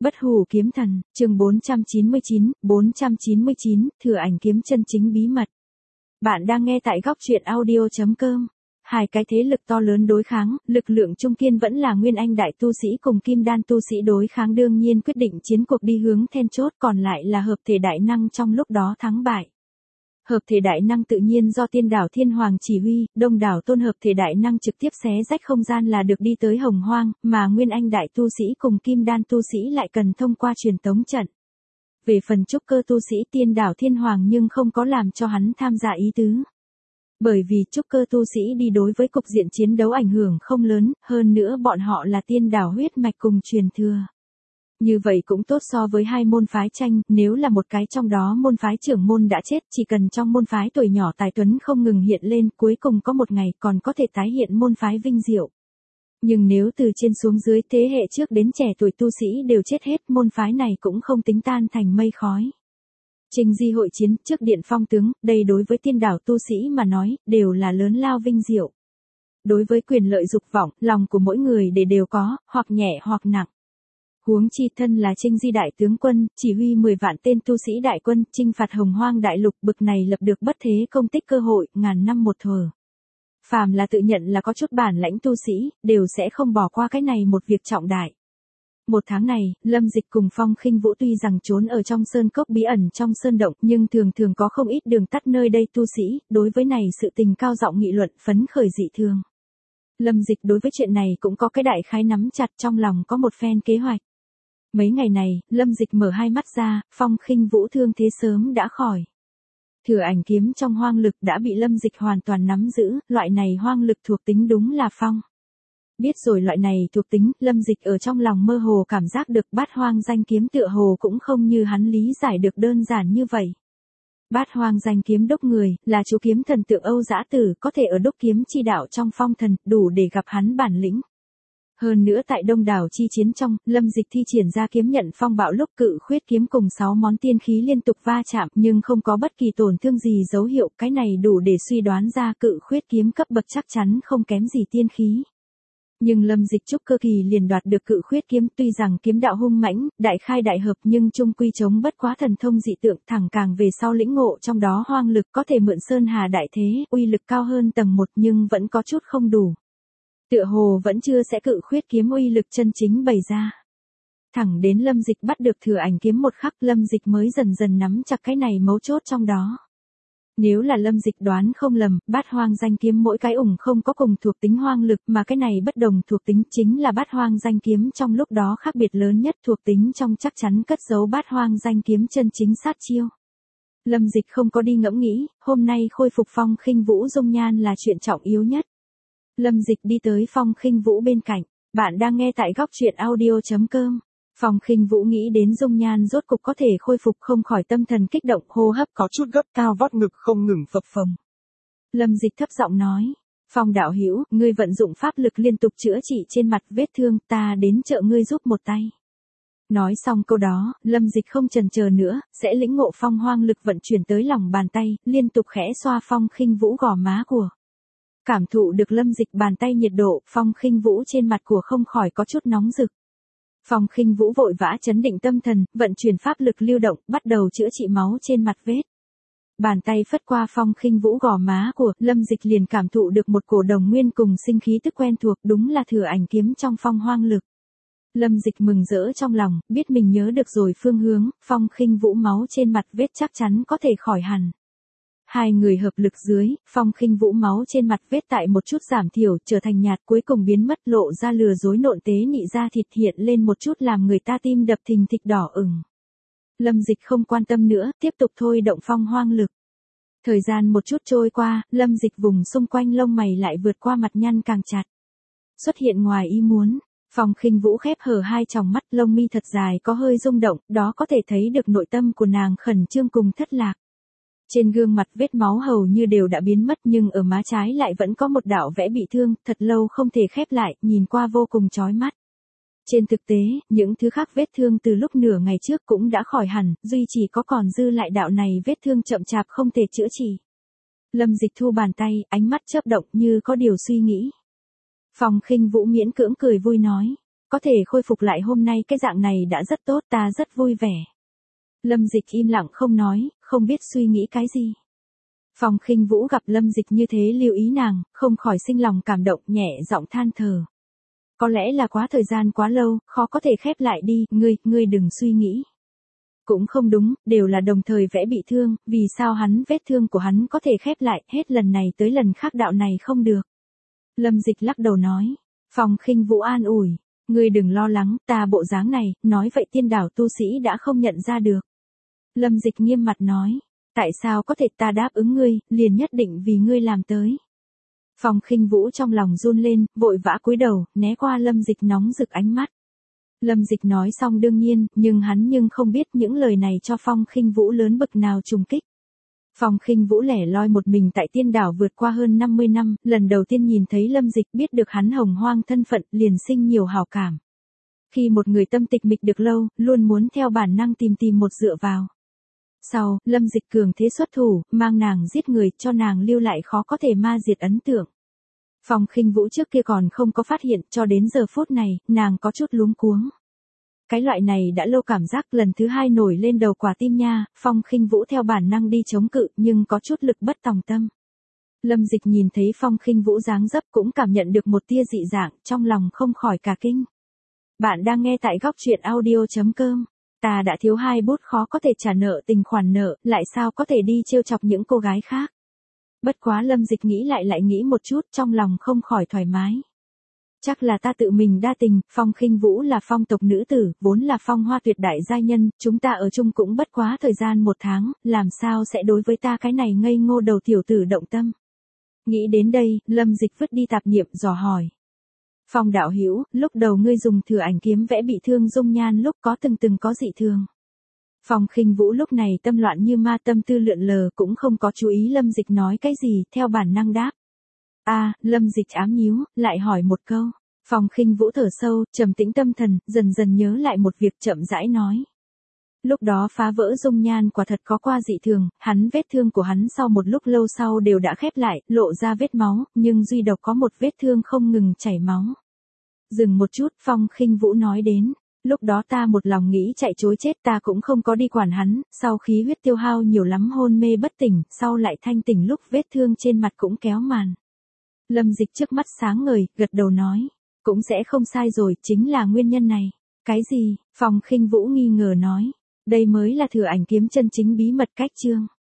Bất hủ kiếm thần, chương 499, thừa ảnh kiếm chân chính bí mật. Bạn đang nghe tại góc truyện audio.com. Hai cái thế lực to lớn đối kháng, lực lượng trung kiên vẫn là Nguyên Anh đại tu sĩ cùng Kim Đan tu sĩ đối kháng, đương nhiên quyết định chiến cuộc đi hướng then chốt còn lại là hợp thể đại năng trong lúc đó thắng bại. Hợp thể đại năng tự nhiên do Tiên đảo Thiên Hoàng chỉ huy, đông đảo tôn hợp thể đại năng trực tiếp xé rách không gian là được đi tới Hồng Hoang, mà Nguyên Anh đại tu sĩ cùng Kim Đan tu sĩ lại cần thông qua truyền tống trận. Về phần trúc cơ tu sĩ Tiên đảo Thiên Hoàng nhưng không có làm cho hắn tham gia ý tứ. Bởi vì trúc cơ tu sĩ đi đối với cục diện chiến đấu ảnh hưởng không lớn, hơn nữa bọn họ là tiên đảo huyết mạch cùng truyền thừa. Như vậy cũng tốt so với hai môn phái tranh, nếu là một cái trong đó môn phái trưởng môn đã chết, chỉ cần trong môn phái tuổi nhỏ tài tuấn không ngừng hiện lên, cuối cùng có một ngày còn có thể tái hiện môn phái vinh diệu. Nhưng nếu từ trên xuống dưới thế hệ trước đến trẻ tuổi tu sĩ đều chết hết, môn phái này cũng không tính tan thành mây khói. Trình di hội chiến trước điện phong tướng, đây đối với tiên đảo tu sĩ mà nói, đều là lớn lao vinh diệu. Đối với quyền lợi dục vọng, lòng của mỗi người đều có, hoặc nhẹ hoặc nặng. Huống chi thân là Trình di đại tướng quân, chỉ huy 10 vạn tên tu sĩ đại quân, chinh phạt Hồng Hoang đại lục, bực này lập được bất thế công tích cơ hội, ngàn năm một thở. Phàm là tự nhận là có chút bản lãnh tu sĩ, đều sẽ không bỏ qua cái này một việc trọng đại. Một tháng này, Lâm Dịch cùng Phong Khinh Vũ tuy rằng trốn ở trong sơn cốc bí ẩn trong sơn động, nhưng thường có không ít đường tắt nơi đây tu sĩ, đối với này sự tình cao giọng nghị luận phấn khởi dị thường. Lâm Dịch đối với chuyện này cũng có cái đại khái nắm chặt, trong lòng có một phen kế hoạch. Mấy ngày này, Lâm Dịch mở hai mắt ra, Phong Khinh Vũ thương thế sớm đã khỏi. Thừa ảnh kiếm trong hoang lực đã bị Lâm Dịch hoàn toàn nắm giữ, loại này hoang lực thuộc tính đúng là phong. Biết rồi loại này thuộc tính, Lâm Dịch ở trong lòng mơ hồ cảm giác được bát hoang danh kiếm tựa hồ cũng không như hắn lý giải được đơn giản như vậy. Bát hoang danh kiếm đúc người, là chú kiếm thần tượng Âu Dã Tử, có thể ở đúc kiếm chi đạo trong phong thần, đủ để gặp hắn bản lĩnh. Hơn nữa tại đông đảo chi chiến trong, Lâm Dịch thi triển ra kiếm nhận phong bạo lúc cự khuyết kiếm cùng 6 món tiên khí liên tục va chạm, nhưng không có bất kỳ tổn thương gì dấu hiệu, cái này đủ để suy đoán ra cự khuyết kiếm cấp bậc chắc chắn không kém gì tiên khí. Nhưng Lâm Dịch trúc cơ kỳ liền đoạt được cự khuyết kiếm, tuy rằng kiếm đạo hung mãnh, đại khai đại hợp nhưng chung quy chống bất quá thần thông dị tượng, thẳng càng về sau lĩnh ngộ trong đó hoang lực có thể mượn sơn hà đại thế, uy lực cao hơn tầng 1 nhưng vẫn có chút không đủ. Tựa hồ vẫn chưa sẽ cự khuyết kiếm uy lực chân chính bày ra. Thẳng đến Lâm Dịch bắt được thừa ảnh kiếm một khắc, Lâm Dịch mới dần dần nắm chặt cái này mấu chốt trong đó. Nếu là Lâm Dịch đoán không lầm, bát hoang danh kiếm mỗi cái ủng không có cùng thuộc tính hoang lực, mà cái này bất đồng thuộc tính chính là bát hoang danh kiếm trong lúc đó khác biệt lớn nhất, thuộc tính trong chắc chắn cất giấu bát hoang danh kiếm chân chính sát chiêu. Lâm Dịch không có đi ngẫm nghĩ, hôm nay khôi phục Phong Khinh Vũ dung nhan là chuyện trọng yếu nhất. Lâm Dịch đi tới Phong Khinh Vũ bên cạnh, bạn đang nghe tại góc truyện audio.com. Phong Khinh Vũ nghĩ đến dung nhan rốt cục có thể khôi phục, không khỏi tâm thần kích động, hô hấp có chút gấp, cao vót ngực không ngừng phập phồng. Lâm Dịch thấp giọng nói, Phong đạo hữu, ngươi vận dụng pháp lực liên tục chữa trị trên mặt vết thương, ta đến trợ ngươi giúp một tay. Nói xong câu đó, Lâm Dịch không chần chờ nữa, sẽ lĩnh ngộ phong hoang lực vận chuyển tới lòng bàn tay, liên tục khẽ xoa Phong Khinh Vũ gò má của. Cảm thụ được Lâm Dịch bàn tay nhiệt độ, Phong Khinh Vũ trên mặt của không khỏi có chút nóng rực. Phong Khinh Vũ vội vã trấn định tâm thần, vận chuyển pháp lực lưu động, bắt đầu chữa trị máu trên mặt vết. Bàn tay phất qua Phong Khinh Vũ gò má của, Lâm Dịch liền cảm thụ được một cổ đồng nguyên cùng sinh khí tức quen thuộc, đúng là thừa ảnh kiếm trong phong hoang lực. Lâm Dịch mừng rỡ trong lòng, biết mình nhớ được rồi phương hướng, Phong Khinh Vũ máu trên mặt vết chắc chắn có thể khỏi hẳn. Hai người hợp lực dưới, Phong Khinh Vũ máu trên mặt vết tại một chút giảm thiểu, trở thành nhạt, cuối cùng biến mất, lộ ra lừa dối nộn tế nị da thịt, hiện lên một chút làm người ta tim đập thình thịch đỏ ửng. Lâm Dịch không quan tâm nữa, tiếp tục thôi động phong hoang lực. Thời gian một chút trôi qua, Lâm Dịch vùng xung quanh lông mày lại vượt qua mặt nhăn càng chặt. Xuất hiện ngoài ý muốn, Phong Khinh Vũ khép hờ hai tròng mắt, lông mi thật dài có hơi rung động, đó có thể thấy được nội tâm của nàng khẩn trương cùng thất lạc. Trên gương mặt vết máu hầu như đều đã biến mất, nhưng ở má trái lại vẫn có một đạo vẽ bị thương, thật lâu không thể khép lại, nhìn qua vô cùng chói mắt. Trên thực tế, những thứ khác vết thương từ lúc nửa ngày trước cũng đã khỏi hẳn, duy chỉ có còn dư lại đạo này vết thương chậm chạp không thể chữa trị. Lâm Dịch thu bàn tay, ánh mắt chớp động như có điều suy nghĩ. Phong Khinh Vũ miễn cưỡng cười vui nói, có thể khôi phục lại hôm nay cái dạng này đã rất tốt, ta rất vui vẻ. Lâm Dịch im lặng không nói, không biết suy nghĩ cái gì. Phong Khinh Vũ gặp Lâm Dịch như thế lưu ý nàng, không khỏi sinh lòng cảm động, nhẹ giọng than thở. Có lẽ là quá thời gian quá lâu, khó có thể khép lại đi, ngươi đừng suy nghĩ. Cũng không đúng, đều là đồng thời vẽ bị thương, vì sao vết thương của hắn có thể khép lại, hết lần này tới lần khác đạo này không được. Lâm Dịch lắc đầu nói. Phong Khinh Vũ an ủi, ngươi đừng lo lắng, ta bộ dáng này, nói vậy tiên đảo tu sĩ đã không nhận ra được. Lâm Dịch nghiêm mặt nói, tại sao có thể, ta đáp ứng ngươi, liền nhất định vì ngươi làm tới. Phong Khinh Vũ trong lòng run lên, vội vã cúi đầu, né qua Lâm Dịch nóng rực ánh mắt. Lâm Dịch nói xong đương nhiên, nhưng hắn không biết những lời này cho Phong Khinh Vũ lớn bực nào trùng kích. Phong Khinh Vũ lẻ loi một mình tại tiên đảo vượt qua hơn 50 năm, lần đầu tiên nhìn thấy Lâm Dịch, biết được hắn hồng hoang thân phận, liền sinh nhiều hảo cảm. Khi một người tâm tịch mịch được lâu, luôn muốn theo bản năng tìm một dựa vào. Sau, Lâm Dịch cường thế xuất thủ, mang nàng giết người, cho nàng lưu lại khó có thể ma diệt ấn tượng. Phong Khinh Vũ trước kia còn không có phát hiện, cho đến giờ phút này, nàng có chút luống cuống. Cái loại này đã lâu cảm giác lần thứ hai nổi lên đầu quả tim nha, Phong Khinh Vũ theo bản năng đi chống cự, nhưng có chút lực bất tòng tâm. Lâm Dịch nhìn thấy Phong Khinh Vũ dáng dấp cũng cảm nhận được một tia dị dạng, trong lòng không khỏi cả kinh. Bạn đang nghe tại góc truyện audio.com. Ta đã thiếu 2 bút khó có thể trả nợ tình khoản nợ, lại sao có thể đi trêu chọc những cô gái khác. Bất quá Lâm Dịch nghĩ lại nghĩ một chút, trong lòng không khỏi thoải mái. Chắc là ta tự mình đa tình, Phong Khinh Vũ là phong tộc nữ tử, vốn là phong hoa tuyệt đại giai nhân, chúng ta ở chung cũng bất quá thời gian 1 tháng, làm sao sẽ đối với ta cái này ngây ngô đầu tiểu tử động tâm. Nghĩ đến đây, Lâm Dịch vứt đi tạp niệm dò hỏi. Phong đạo hữu, lúc đầu ngươi dùng Thừa Ảnh kiếm vẽ bị thương dung nhan lúc có từng có dị thường. Phong Khinh Vũ lúc này tâm loạn như ma, tâm tư lượn lờ, cũng không có chú ý Lâm Dịch nói cái gì, theo bản năng đáp. Lâm Dịch ám nhíu, lại hỏi một câu. Phong Khinh Vũ thở sâu, trầm tĩnh tâm thần, dần dần nhớ lại một việc, chậm rãi nói. Lúc đó phá vỡ dung nhan quả thật có qua dị thường, vết thương của hắn sau một lúc lâu sau đều đã khép lại, lộ ra vết máu, nhưng duy độc có một vết thương không ngừng chảy máu. Dừng một chút, Phong Khinh Vũ nói đến. Lúc đó ta một lòng nghĩ chạy chối chết, ta cũng không có đi quản hắn, sau khí huyết tiêu hao nhiều lắm hôn mê bất tỉnh, sau lại thanh tỉnh lúc vết thương trên mặt cũng kéo màn. Lâm Dịch trước mắt sáng ngời, gật đầu nói. Cũng sẽ không sai rồi, chính là nguyên nhân này. Cái gì? Phong Khinh Vũ nghi ngờ nói. Đây mới là Thừa Ảnh kiếm chân chính bí mật cách chương.